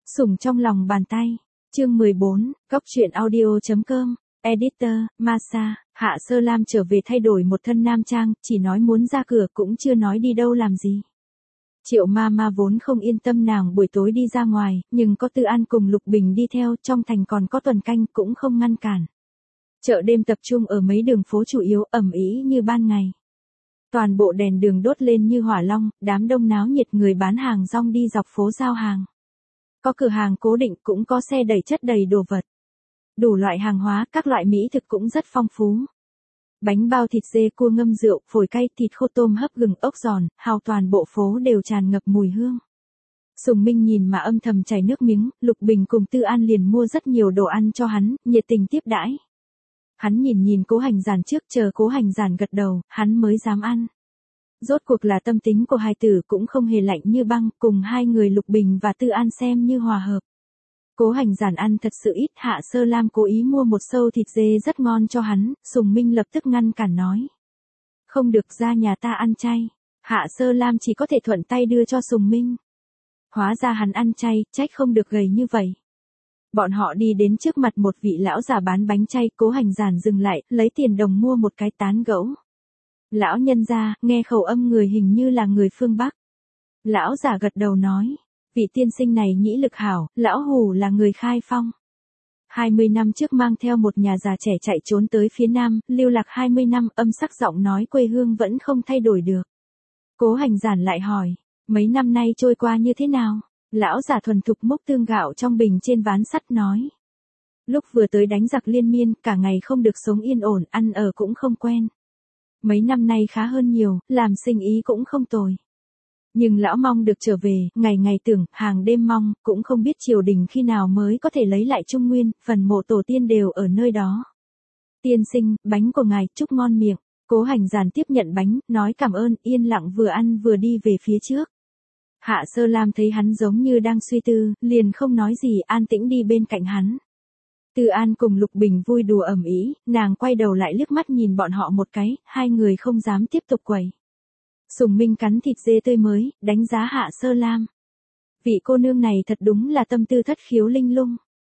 Sủng trong lòng bàn tay. Chương 14, Góc truyện audio.com. Editor, Masa. Hạ Sơ Lam trở về thay đổi một thân nam trang, chỉ nói muốn ra cửa cũng chưa nói đi đâu làm gì. Triệu Mama vốn không yên tâm nàng buổi tối đi ra ngoài, nhưng có Tư An cùng Lục Bình đi theo, trong thành còn có tuần canh cũng không ngăn cản. Chợ đêm tập trung ở mấy đường phố chủ yếu, ẩm ý như ban ngày. Toàn bộ đèn đường đốt lên như hỏa long, đám đông náo nhiệt, người bán hàng rong đi dọc phố giao hàng. Có cửa hàng cố định, cũng có xe đẩy chất đầy đồ vật. Đủ loại hàng hóa, các loại mỹ thực cũng rất phong phú. Bánh bao thịt dê, cua ngâm rượu, phổi cay, thịt khô, tôm hấp, gừng, ốc giòn, hào, toàn bộ phố đều tràn ngập mùi hương. Sùng Minh nhìn mà âm thầm chảy nước miếng. Lục Bình cùng Tư An liền mua rất nhiều đồ ăn cho hắn, nhiệt tình tiếp đãi. Hắn nhìn Cố Hành Giản trước, chờ Cố Hành Giản gật đầu, hắn mới dám ăn. Rốt cuộc là tâm tính của hai tử cũng không hề lạnh như băng, cùng hai người Lục Bình và Tư An xem như hòa hợp. Cố Hành Giản ăn thật sự ít, Hạ Sơ Lam cố ý mua một xâu thịt dê rất ngon cho hắn, Sùng Minh lập tức ngăn cản nói. Không được, ra nhà ta ăn chay. Hạ Sơ Lam chỉ có thể thuận tay đưa cho Sùng Minh. Hóa ra hắn ăn chay, trách không được gầy như vậy. Bọn họ đi đến trước mặt một vị lão già bán bánh chay, Cố Hành Giản dừng lại, lấy tiền đồng mua một cái tán gẫu. Lão nhân gia, nghe khẩu âm người hình như là người phương Bắc. Lão già gật đầu nói, vị tiên sinh này nhĩ lực hảo, lão hù là người Khai Phong. 20 năm trước mang theo một nhà già trẻ chạy trốn tới phía Nam, lưu lạc 20 năm, âm sắc giọng nói quê hương vẫn không thay đổi được. Cố Hành Giản lại hỏi, mấy năm nay trôi qua như thế nào? Lão già thuần thục múc tương gạo trong bình trên ván sắt nói. Lúc vừa tới đánh giặc liên miên, cả ngày không được sống yên ổn, ăn ở cũng không quen. Mấy năm nay khá hơn nhiều, làm sinh ý cũng không tồi. Nhưng lão mong được trở về, ngày ngày tưởng, hàng đêm mong, cũng không biết triều đình khi nào mới có thể lấy lại Trung Nguyên, phần mộ tổ tiên đều ở nơi đó. Tiên sinh, bánh của ngài, chúc ngon miệng. Cố Hành Giản tiếp nhận bánh, nói cảm ơn, yên lặng vừa ăn vừa đi về phía trước. Hạ Sơ Lam thấy hắn giống như đang suy tư, liền không nói gì, an tĩnh đi bên cạnh hắn. Tư An cùng Lục Bình vui đùa ầm ĩ, nàng quay đầu lại liếc mắt nhìn bọn họ một cái, hai người không dám tiếp tục quẩy. Sùng Minh cắn thịt dê tươi mới, đánh giá Hạ Sơ Lam. Vị cô nương này thật đúng là tâm tư thất khiếu linh lung.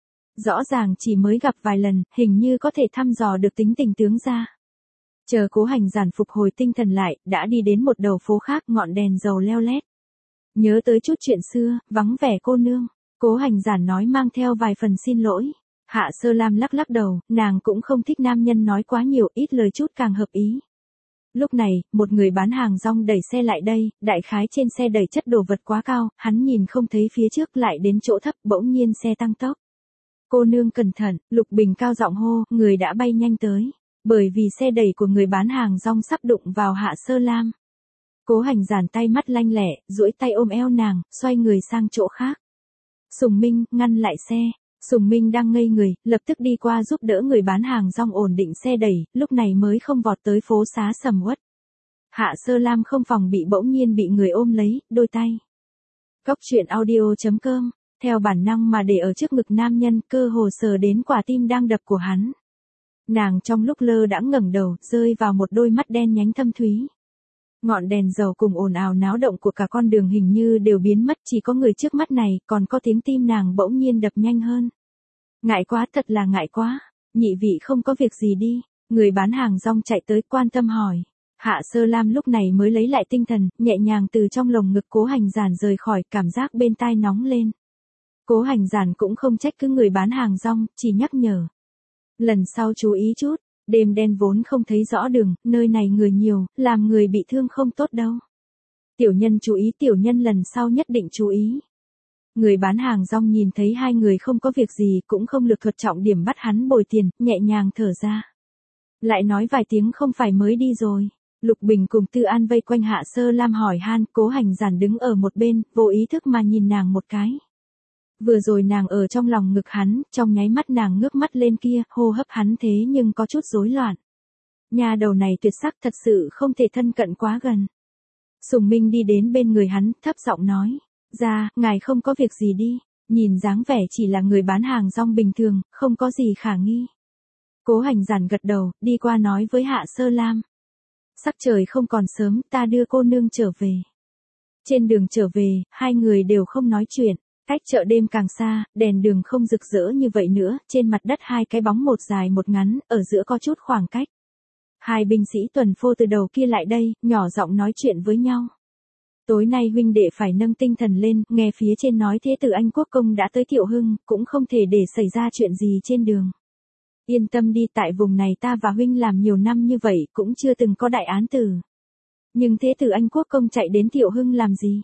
Rõ ràng chỉ mới gặp vài lần, hình như có thể thăm dò được tính tình tướng ra. Chờ Cố Hành Giản phục hồi tinh thần lại, đã đi đến một đầu phố khác, ngọn đèn dầu leo lét. Nhớ tới chút chuyện xưa, vắng vẻ cô nương. Cố Hành Giản nói mang theo vài phần xin lỗi. Hạ Sơ Lam lắc lắc đầu, nàng cũng không thích nam nhân nói quá nhiều, ít lời chút càng hợp ý. Lúc này, một người bán hàng rong đẩy xe lại đây, đại khái trên xe đẩy chất đồ vật quá cao, hắn nhìn không thấy phía trước, lại đến chỗ thấp, bỗng nhiên xe tăng tốc. Cô nương cẩn thận, Lục Bình cao giọng hô, người đã bay nhanh tới. Bởi vì xe đẩy của người bán hàng rong sắp đụng vào Hạ Sơ Lam. Cố Hành Giản tay mắt lanh lẹ, duỗi tay ôm eo nàng, xoay người sang chỗ khác. Sùng Minh, ngăn lại xe. Sùng Minh đang ngây người, lập tức đi qua giúp đỡ người bán hàng rong ổn định xe đẩy, lúc này mới không vọt tới phố xá sầm uất. Hạ Sơ Lam không phòng bị bỗng nhiên bị người ôm lấy, đôi tay. Góc truyện audio.com, theo bản năng mà để ở trước ngực nam nhân, cơ hồ sờ đến quả tim đang đập của hắn. Nàng trong lúc lơ đãng ngẩng đầu, rơi vào một đôi mắt đen nhánh thâm thúy. Ngọn đèn dầu cùng ồn ào náo động của cả con đường hình như đều biến mất, chỉ có người trước mắt này, còn có tiếng tim nàng bỗng nhiên đập nhanh hơn. Ngại quá, thật là ngại quá. Nhị vị không có việc gì đi. Người bán hàng rong chạy tới quan tâm hỏi. Hạ Sơ Lam lúc này mới lấy lại tinh thần, nhẹ nhàng từ trong lồng ngực Cố Hành Giản rời khỏi, cảm giác bên tai nóng lên. Cố Hành Giản cũng không trách cứ người bán hàng rong, chỉ nhắc nhở. Lần sau chú ý chút. Đêm đen vốn không thấy rõ đường, nơi này người nhiều, làm người bị thương không tốt đâu. Tiểu nhân chú ý, tiểu nhân lần sau nhất định chú ý. Người bán hàng rong nhìn thấy hai người không có việc gì, cũng không lược thuật trọng điểm bắt hắn bồi tiền, nhẹ nhàng thở ra. Lại nói vài tiếng không phải mới đi rồi. Lục Bình cùng Tư An vây quanh Hạ Sơ Lam hỏi han, Cố Hành Giản đứng ở một bên, vô ý thức mà nhìn nàng một cái. Vừa rồi nàng ở trong lòng ngực hắn, trong nháy mắt nàng ngước mắt lên kia, hô hấp hắn thế nhưng có chút rối loạn. Nhà đầu này tuyệt sắc, thật sự không thể thân cận quá gần. Sùng Minh đi đến bên người hắn, thấp giọng nói, ra, ngài không có việc gì đi, nhìn dáng vẻ chỉ là người bán hàng rong bình thường, không có gì khả nghi. Cố Hành Giản gật đầu, đi qua nói với Hạ Sơ Lam. Sắc trời không còn sớm, ta đưa cô nương trở về. Trên đường trở về, hai người đều không nói chuyện. Cách chợ đêm càng xa, đèn đường không rực rỡ như vậy nữa, trên mặt đất hai cái bóng một dài một ngắn, ở giữa có chút khoảng cách. Hai binh sĩ tuần phô từ đầu kia lại đây, nhỏ giọng nói chuyện với nhau. Tối nay huynh đệ phải nâng tinh thần lên, nghe phía trên nói thế tử Anh Quốc công đã tới Thiệu Hưng, cũng không thể để xảy ra chuyện gì trên đường. Yên tâm đi, tại vùng này ta và huynh làm nhiều năm như vậy, cũng chưa từng có đại án tử. Nhưng thế tử Anh Quốc công chạy đến Thiệu Hưng làm gì?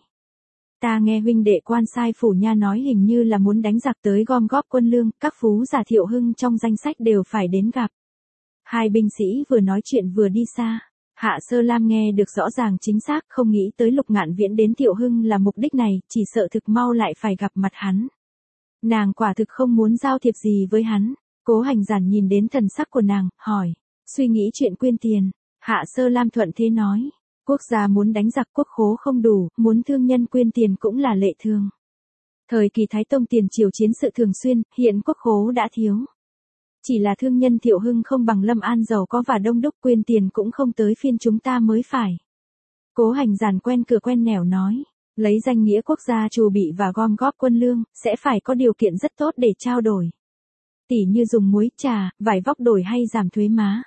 Ta nghe huynh đệ quan sai phủ nha nói hình như là muốn đánh giặc tới gom góp quân lương, các phú giả Thiệu Hưng trong danh sách đều phải đến gặp. Hai binh sĩ vừa nói chuyện vừa đi xa. Hạ Sơ Lam nghe được rõ ràng chính xác, không nghĩ tới Lục Ngạn Viễn đến Thiệu Hưng là mục đích này, chỉ sợ thực mau lại phải gặp mặt hắn. Nàng quả thực không muốn giao thiệp gì với hắn. Cố Hành Giản nhìn đến thần sắc của nàng, hỏi, suy nghĩ chuyện quyên tiền. Hạ Sơ Lam thuận thế nói, quốc gia muốn đánh giặc quốc khố không đủ, muốn thương nhân quyên tiền cũng là lệ thường. Thời kỳ Thái Tông tiền triều chiến sự thường xuyên, hiện quốc khố đã thiếu. Chỉ là thương nhân Thiệu Hưng không bằng Lâm An giàu có và đông đúc, quyên tiền cũng không tới phiên chúng ta mới phải. Cố Hành Giản quen cửa quen nẻo nói, lấy danh nghĩa quốc gia trù bị và gom góp quân lương, sẽ phải có điều kiện rất tốt để trao đổi. Tỉ như dùng muối, trà, vải vóc đổi hay giảm thuế má.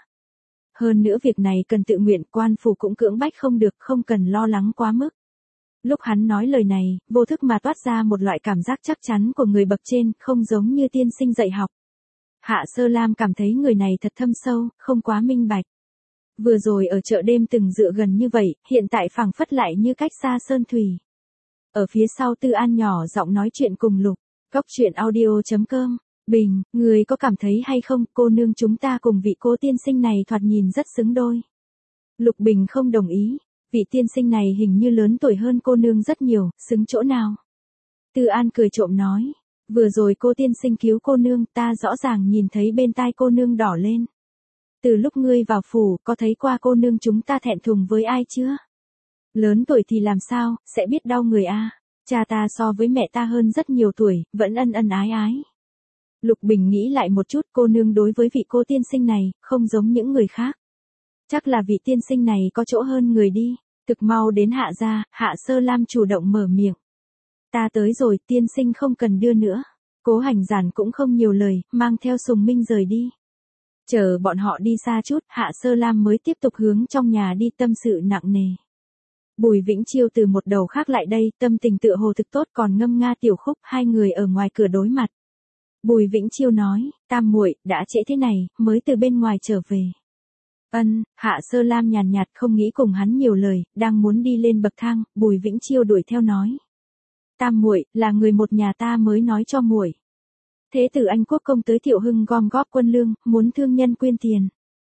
Hơn nữa việc này cần tự nguyện, quan phủ cũng cưỡng bách không được, không cần lo lắng quá mức. Lúc hắn nói lời này, vô thức mà toát ra một loại cảm giác chắc chắn của người bậc trên, không giống như tiên sinh dạy học. Hạ Sơ Lam cảm thấy người này thật thâm sâu, không quá minh bạch. Vừa rồi ở chợ đêm từng dựa gần như vậy, hiện tại phảng phất lại như cách xa sơn thủy. Ở phía sau Tư An nhỏ giọng nói chuyện cùng Lục. Góc truyện audio.com. Bình, người có cảm thấy hay không, cô nương chúng ta cùng vị cô tiên sinh này thoạt nhìn rất xứng đôi. Lục Bình không đồng ý, vị tiên sinh này hình như lớn tuổi hơn cô nương rất nhiều, xứng chỗ nào. Tư An cười trộm nói, vừa rồi cô tiên sinh cứu cô nương, ta rõ ràng nhìn thấy bên tai cô nương đỏ lên. Từ lúc ngươi vào phủ, có thấy qua cô nương chúng ta thẹn thùng với ai chưa? Lớn tuổi thì làm sao, sẽ biết đau người a. Cha ta so với mẹ ta hơn rất nhiều tuổi, vẫn ân ân ái ái. Lục Bình nghĩ lại một chút, cô nương đối với vị cô tiên sinh này, không giống những người khác. Chắc là vị tiên sinh này có chỗ hơn người đi. Thực mau đến Hạ gia, Hạ Sơ Lam chủ động mở miệng. Ta tới rồi, tiên sinh không cần đưa nữa. Cố Hành Giản cũng không nhiều lời, mang theo Sùng Minh rời đi. Chờ bọn họ đi xa chút, Hạ Sơ Lam mới tiếp tục hướng trong nhà đi, tâm sự nặng nề. Bùi Vĩnh Chiêu từ một đầu khác lại đây, tâm tình tựa hồ thực tốt, còn ngâm nga tiểu khúc, hai người ở ngoài cửa đối mặt. Bùi Vĩnh Chiêu nói, Tam muội, đã trễ thế này, mới từ bên ngoài trở về. Ân, Hạ Sơ Lam nhàn nhạt không nghĩ cùng hắn nhiều lời, đang muốn đi lên bậc thang, Bùi Vĩnh Chiêu đuổi theo nói. Tam muội, là người một nhà ta mới nói cho muội. Thế tử Anh Quốc công tới Thiệu Hưng gom góp quân lương, muốn thương nhân quyên tiền.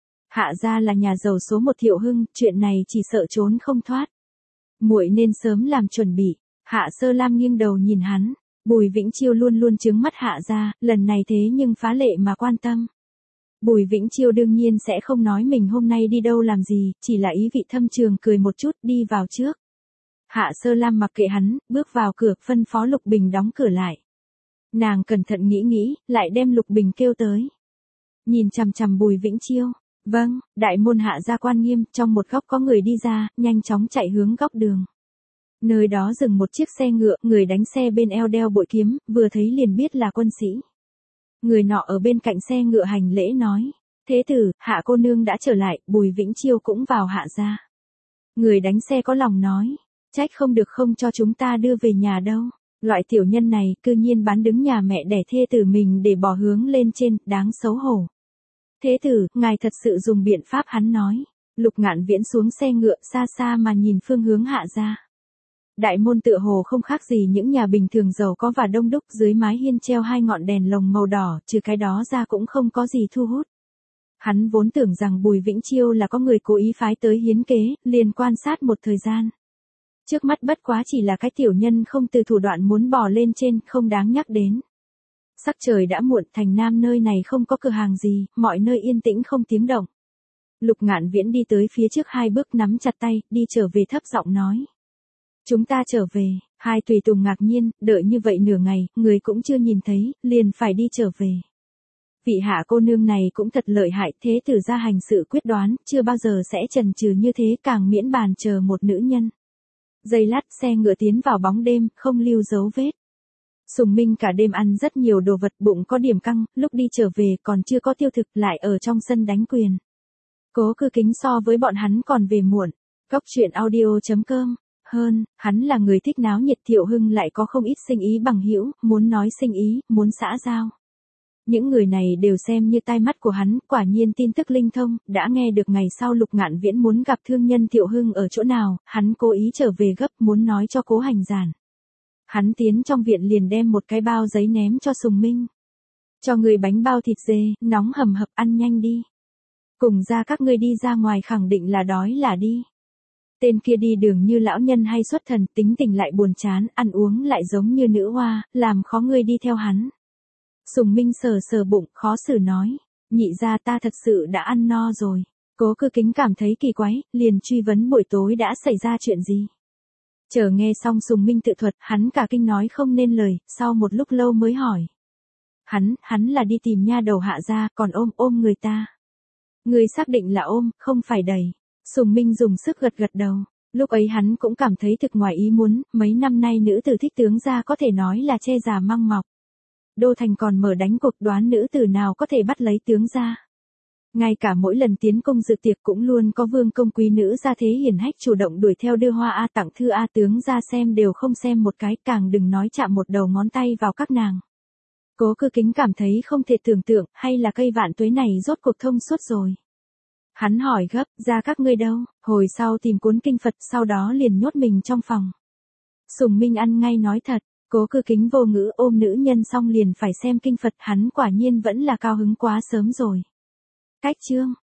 Hạ gia là nhà giàu số một Thiệu Hưng, chuyện này chỉ sợ trốn không thoát. Muội nên sớm làm chuẩn bị. Hạ Sơ Lam nghiêng đầu nhìn hắn. Bùi Vĩnh Chiêu luôn luôn trướng mắt Hạ gia, lần này thế nhưng phá lệ mà quan tâm. Bùi Vĩnh Chiêu đương nhiên sẽ không nói mình hôm nay đi đâu làm gì, chỉ là ý vị thâm trường cười một chút, đi vào trước. Hạ Sơ Lam mặc kệ hắn, bước vào cửa, phân phó Lục Bình đóng cửa lại. Nàng cẩn thận nghĩ, lại đem Lục Bình kêu tới. Nhìn chằm chằm Bùi Vĩnh Chiêu. Vâng, đại môn Hạ gia quan nghiêm, trong một góc có người đi ra, nhanh chóng chạy hướng góc đường. Nơi đó dừng một chiếc xe ngựa, người đánh xe bên eo đeo bội kiếm, vừa thấy liền biết là quân sĩ. Người nọ ở bên cạnh xe ngựa hành lễ nói, thế tử, Hạ cô nương đã trở lại, Bùi Vĩnh Chiêu cũng vào Hạ gia. Người đánh xe có lòng nói, trách không được không cho chúng ta đưa về nhà đâu. Loại tiểu nhân này, cư nhiên bán đứng nhà mẹ đẻ thê tử mình để bỏ hướng lên trên, đáng xấu hổ. Thế tử, ngài thật sự dùng biện pháp, hắn nói. Lục Ngạn Viễn xuống xe ngựa, xa xa mà nhìn phương hướng Hạ gia. Đại môn tựa hồ không khác gì những nhà bình thường giàu có và đông đúc, dưới mái hiên treo hai ngọn đèn lồng màu đỏ, trừ cái đó ra cũng không có gì thu hút. Hắn vốn tưởng rằng Bùi Vĩnh Chiêu là có người cố ý phái tới hiến kế, liền quan sát một thời gian. Trước mắt bất quá chỉ là cái tiểu nhân không từ thủ đoạn muốn bò lên trên, không đáng nhắc đến. Sắc trời đã muộn, thành Nam nơi này không có cửa hàng gì, mọi nơi yên tĩnh không tiếng động. Lục Ngạn Viễn đi tới phía trước hai bước, nắm chặt tay, đi trở về, thấp giọng nói. Chúng ta trở về. Hai tùy tùng ngạc nhiên, đợi như vậy nửa ngày, người cũng chưa nhìn thấy, liền phải đi trở về. Vị Hạ cô nương này cũng thật lợi hại, thế tử ra hành sự quyết đoán, chưa bao giờ sẽ chần chừ như thế, càng miễn bàn chờ một nữ nhân. Giây lát xe ngựa tiến vào bóng đêm, không lưu dấu vết. Sùng Minh cả đêm ăn rất nhiều đồ vật, bụng có điểm căng, lúc đi trở về còn chưa có tiêu thực, lại ở trong sân đánh quyền. Cố Cư Kính so với bọn hắn còn về muộn. Cốc truyện audio.com. Hơn, hắn là người thích náo nhiệt, Thiệu Hưng lại có không ít sinh ý bằng hữu, muốn nói sinh ý, muốn xã giao. Những người này đều xem như tai mắt của hắn, quả nhiên tin tức linh thông, đã nghe được ngày sau Lục Ngạn Viễn muốn gặp thương nhân Thiệu Hưng ở chỗ nào, hắn cố ý trở về gấp muốn nói cho Cố Hành Giản. Hắn tiến trong viện liền đem một cái bao giấy ném cho Sùng Minh. Cho người bánh bao thịt dê, nóng hầm hập, ăn nhanh đi. Cùng ra các ngươi đi ra ngoài khẳng định là đói là đi. Tên kia đi đường như lão nhân hay xuất thần, tính tình lại buồn chán, ăn uống lại giống như nữ hoa, làm khó ngươi đi theo hắn. Sùng Minh sờ sờ bụng, khó xử nói, nhị gia ta thật sự đã ăn no rồi. Cố Cư Kính cảm thấy kỳ quái, liền truy vấn buổi tối đã xảy ra chuyện gì. Chờ nghe xong Sùng Minh tự thuật, hắn cả kinh nói không nên lời, sau một lúc lâu mới hỏi. Hắn là đi tìm nha đầu Hạ gia, còn ôm người ta. Người xác định là ôm, không phải đẩy. Sùng Minh dùng sức gật gật đầu. Lúc ấy hắn cũng cảm thấy thực ngoài ý muốn, mấy năm nay nữ tử thích tướng gia có thể nói là che già măng mọc. Đô thành còn mở đánh cuộc, đoán nữ tử nào có thể bắt lấy tướng gia. Ngay cả mỗi lần tiến công dự tiệc cũng luôn có vương công quý nữ gia thế hiển hách chủ động đuổi theo đưa hoa a tặng thư a, tướng gia xem đều không xem một cái, càng đừng nói chạm một đầu ngón tay vào các nàng. Cố Cư Kính cảm thấy không thể tưởng tượng, hay là cây vạn tuế này rốt cuộc thông suốt rồi. Hắn hỏi gấp, ra các ngươi đâu, hồi sau tìm cuốn kinh Phật, sau đó liền nhốt mình trong phòng. Sùng Minh ăn ngay nói thật, Cố Cư Kính vô ngữ, ôm nữ nhân xong liền phải xem kinh Phật, hắn quả nhiên vẫn là cao hứng quá sớm rồi. Cách chương